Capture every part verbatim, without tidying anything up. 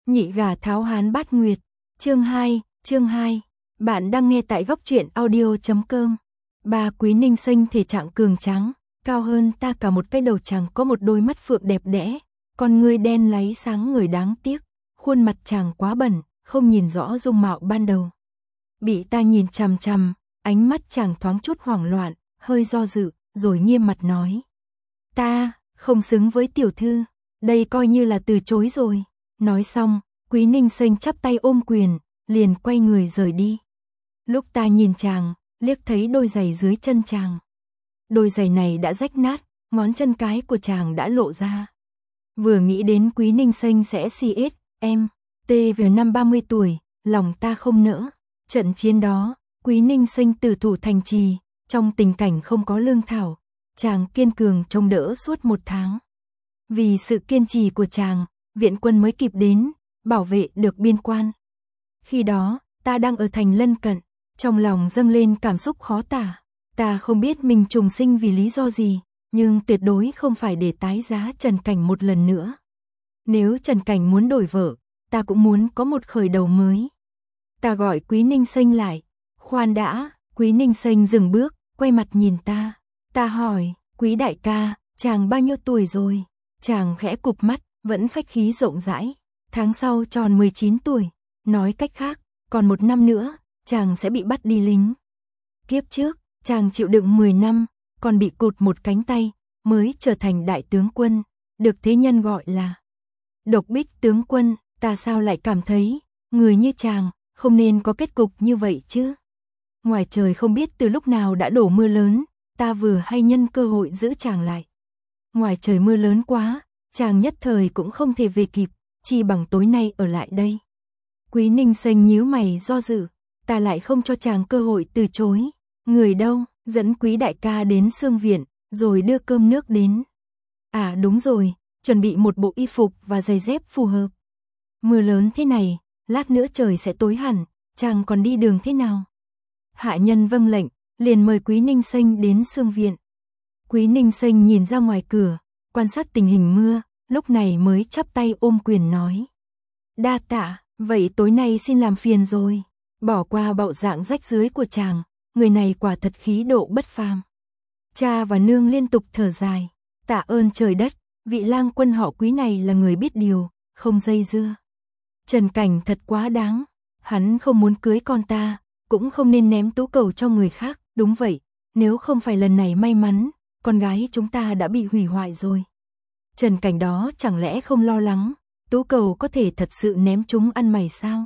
Nhị gà tháo hán bát nguyệt, chương hai, chương hai. Bạn đang nghe tại góc truyện audio chấm com. Bà Quý Ninh Xanh thể trạng cường tráng, cao hơn ta cả một cái đầu, chàng có một đôi mắt phượng đẹp đẽ, con ngươi đen láy sáng người đáng tiếc, khuôn mặt chàng quá bẩn, không nhìn rõ dung mạo ban đầu. Bị ta nhìn chằm chằm, ánh mắt chàng thoáng chút hoảng loạn, hơi do dự, rồi nghiêm mặt nói: "Ta không xứng với tiểu thư, đây coi như là từ chối rồi." Nói xong, Quý Ninh Xanh chắp tay ôm quyền, liền quay người rời đi. Lúc ta nhìn chàng, liếc thấy đôi giày dưới chân chàng. Đôi giày này đã rách nát, ngón chân cái của chàng đã lộ ra. Vừa nghĩ đến Quý Ninh Xanh sẽ xê ét, em, tê về năm ba mươi tuổi, lòng ta không nỡ. Trận chiến đó, Quý Ninh Xanh tử thủ thành trì, trong tình cảnh không có lương thảo, chàng kiên cường chống đỡ suốt một tháng. Vì sự kiên trì của chàng, viện quân mới kịp đến, bảo vệ được biên quan. Khi đó, ta đang ở thành lân cận, trong lòng dâng lên cảm xúc khó tả. Ta không biết mình trùng sinh vì lý do gì, nhưng tuyệt đối không phải để tái giá Trần Cảnh một lần nữa. Nếu Trần Cảnh muốn đổi vợ, ta cũng muốn có một khởi đầu mới. Ta gọi Quý Ninh Xanh lại. Khoan đã, Quý Ninh Xanh dừng bước, quay mặt nhìn ta. Ta hỏi: "Quý đại ca, chàng bao nhiêu tuổi rồi?" Chàng khẽ cụp mắt, vẫn khách khí rộng rãi: "Tháng sau tròn mười chín tuổi, nói cách khác, còn một năm nữa, chàng sẽ bị bắt đi lính." Kiếp trước, chàng chịu đựng mười năm, còn bị cụt một cánh tay, mới trở thành đại tướng quân, được thế nhân gọi là Độc Bích tướng quân. Ta sao lại cảm thấy, người như chàng, không nên có kết cục như vậy chứ? Ngoài trời không biết từ lúc nào đã đổ mưa lớn, ta vừa hay nhân cơ hội giữ chàng lại. Ngoài trời mưa lớn quá, chàng nhất thời cũng không thể về kịp, chi bằng tối nay ở lại đây. Quý Ninh Xanh nhíu mày do dự, ta lại không cho chàng cơ hội từ chối. Người đâu? Dẫn Quý đại ca đến Sương Viện, rồi đưa cơm nước đến. À đúng rồi, chuẩn bị một bộ y phục và giày dép phù hợp. Mưa lớn thế này, lát nữa trời sẽ tối hẳn, chàng còn đi đường thế nào? Hạ nhân vâng lệnh, liền mời Quý Ninh Xanh đến Sương Viện. Quý Ninh Xanh nhìn ra ngoài cửa, quan sát tình hình mưa, lúc này mới chắp tay ôm quyền nói: "Đa tạ, vậy tối nay xin làm phiền rồi." Bỏ qua bạo dạng rách rưới của chàng, người này quả thật khí độ bất phàm. Cha và nương liên tục thở dài, tạ ơn trời đất, vị lang quân họ Quý này là người biết điều, không dây dưa. Trần Cảnh thật quá đáng, hắn không muốn cưới con ta, cũng không nên ném tú cầu cho người khác. Đúng vậy, nếu không phải lần này may mắn, con gái chúng ta đã bị hủy hoại rồi. Trần Cảnh đó chẳng lẽ không lo lắng, tú cầu có thể thật sự ném chúng ăn mày sao?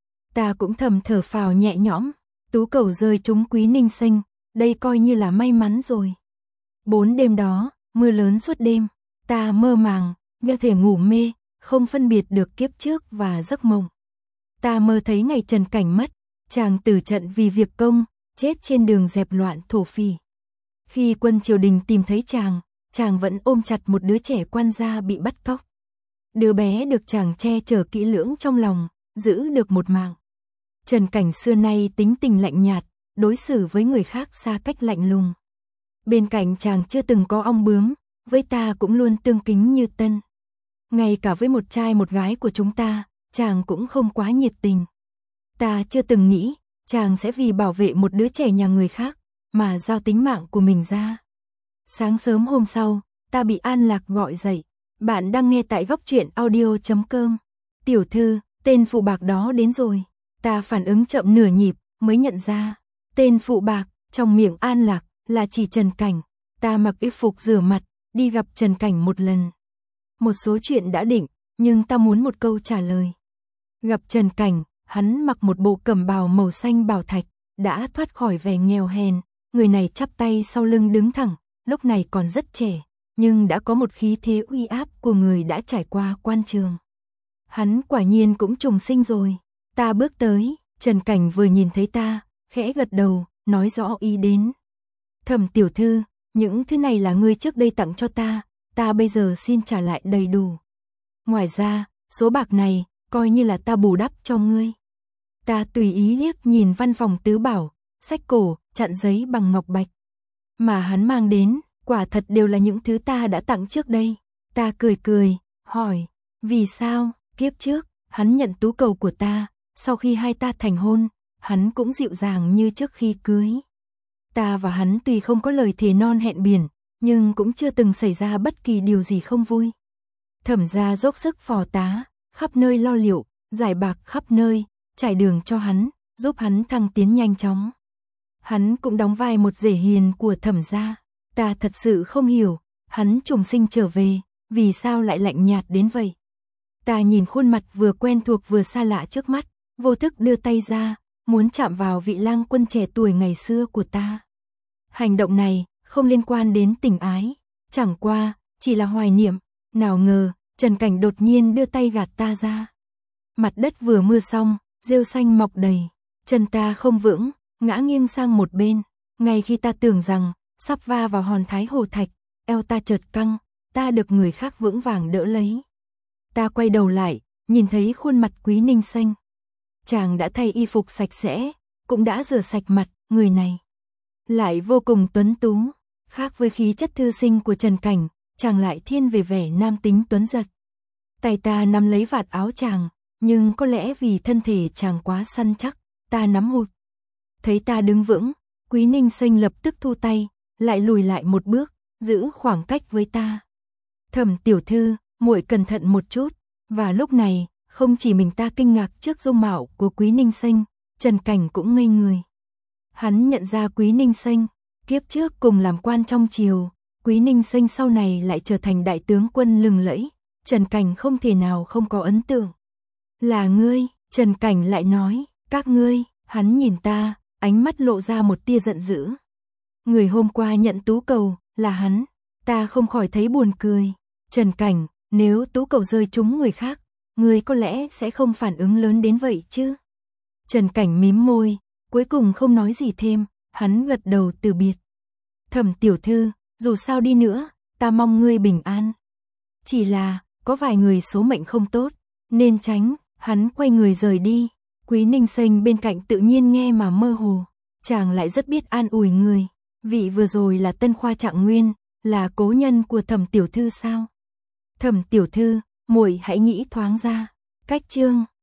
Ta cũng thầm thở phào nhẹ nhõm, tú cầu rơi trúng Quý Ninh Xanh, đây coi như là may mắn rồi. Bốn đêm đó, mưa lớn suốt đêm, ta mơ màng, như thể ngủ mê, không phân biệt được kiếp trước và giấc mộng. Ta mơ thấy ngày Trần Cảnh mất, chàng tử trận vì việc công, chết trên đường dẹp loạn thổ phỉ. Khi quân triều đình tìm thấy chàng, chàng vẫn ôm chặt một đứa trẻ quan gia bị bắt cóc. Đứa bé được chàng che chở kỹ lưỡng trong lòng, giữ được một mạng. Trần Cảnh xưa nay tính tình lạnh nhạt, đối xử với người khác xa cách lạnh lùng. Bên cạnh chàng chưa từng có ong bướm, với ta cũng luôn tương kính như tân. Ngay cả với một trai một gái của chúng ta, chàng cũng không quá nhiệt tình. Ta chưa từng nghĩ, chàng sẽ vì bảo vệ một đứa trẻ nhà người khác, mà giao tính mạng của mình ra. Sáng sớm hôm sau, ta bị An Lạc gọi dậy. Bạn đang nghe tại góc truyện audio chấm com. "Tiểu thư, tên phụ bạc đó đến rồi." Ta phản ứng chậm nửa nhịp, mới nhận ra. Tên phụ bạc, trong miệng An Lạc, là chỉ Trần Cảnh. Ta mặc y phục rửa mặt, đi gặp Trần Cảnh một lần. Một số chuyện đã định, nhưng ta muốn một câu trả lời. Gặp Trần Cảnh, hắn mặc một bộ cẩm bào màu xanh bảo thạch, đã thoát khỏi vẻ nghèo hèn. Người này chắp tay sau lưng đứng thẳng, lúc này còn rất trẻ, nhưng đã có một khí thế uy áp của người đã trải qua quan trường. Hắn quả nhiên cũng trùng sinh rồi. Ta bước tới, Trần Cảnh vừa nhìn thấy ta, khẽ gật đầu, nói rõ ý đến. "Thẩm tiểu thư, những thứ này là ngươi trước đây tặng cho ta, ta bây giờ xin trả lại đầy đủ. Ngoài ra, số bạc này, coi như là ta bù đắp cho ngươi." Ta tùy ý liếc nhìn văn phòng tứ bảo, sách cổ, chặn giấy bằng ngọc bạch. Mà hắn mang đến, quả thật đều là những thứ ta đã tặng trước đây. Ta cười cười, hỏi: "Vì sao, kiếp trước, hắn nhận tú cầu của ta, sau khi hai ta thành hôn, hắn cũng dịu dàng như trước khi cưới. Ta và hắn tuy không có lời thề non hẹn biển, nhưng cũng chưa từng xảy ra bất kỳ điều gì không vui. Thẩm gia dốc sức phò tá, khắp nơi lo liệu, giải bạc khắp nơi, trải đường cho hắn, giúp hắn thăng tiến nhanh chóng. Hắn cũng đóng vai một rể hiền của Thẩm gia. Ta thật sự không hiểu, hắn trùng sinh trở về, vì sao lại lạnh nhạt đến vậy? Ta nhìn khuôn mặt vừa quen thuộc vừa xa lạ trước mắt, vô thức đưa tay ra, muốn chạm vào vị lang quân trẻ tuổi ngày xưa của ta. Hành động này không liên quan đến tình ái, chẳng qua chỉ là hoài niệm. Nào ngờ, Trần Cảnh đột nhiên đưa tay gạt ta ra. Mặt đất vừa mưa xong, rêu xanh mọc đầy, chân ta không vững, ngã nghiêng sang một bên. Ngay khi ta tưởng rằng sắp va vào hòn Thái Hồ Thạch, eo ta chợt căng, ta được người khác vững vàng đỡ lấy. Ta quay đầu lại, nhìn thấy khuôn mặt Quý Ninh Xanh. Chàng đã thay y phục sạch sẽ, cũng đã rửa sạch mặt, người này lại vô cùng tuấn tú, khác với khí chất thư sinh của Trần Cảnh, chàng lại thiên về vẻ nam tính tuấn giật. Tay ta nắm lấy vạt áo chàng, nhưng có lẽ vì thân thể chàng quá săn chắc, ta nắm hụt. Thấy ta đứng vững, Quý Ninh Xanh lập tức thu tay, lại lùi lại một bước, giữ khoảng cách với ta. Thẩm tiểu thư, muội cẩn thận một chút. Và lúc này, không chỉ mình ta kinh ngạc trước dung mạo của Quý Ninh Xanh, Trần Cảnh cũng ngây người. Hắn nhận ra Quý Ninh Xanh, kiếp trước cùng làm quan trong triều, Quý Ninh Xanh sau này lại trở thành đại tướng quân lừng lẫy, Trần Cảnh không thể nào không có ấn tượng. Là ngươi, Trần Cảnh lại nói, các ngươi. Hắn nhìn ta, ánh mắt lộ ra một tia giận dữ. Người hôm qua nhận tú cầu, là hắn. Ta không khỏi thấy buồn cười. Trần Cảnh, nếu tú cầu rơi trúng người khác, ngươi có lẽ sẽ không phản ứng lớn đến vậy chứ? Trần Cảnh mím môi, cuối cùng không nói gì thêm, hắn gật đầu từ biệt. Thẩm tiểu thư, dù sao đi nữa, ta mong ngươi bình an. Chỉ là, có vài người số mệnh không tốt, nên tránh. Hắn quay người rời đi. Quý Ninh Xanh bên cạnh tự nhiên nghe mà mơ hồ. Chàng lại rất biết an ủi người. Vị vừa rồi là Tân Khoa Trạng Nguyên, là cố nhân của Thẩm tiểu thư sao? Thẩm tiểu thư, muội hãy nghĩ thoáng ra. Cách chương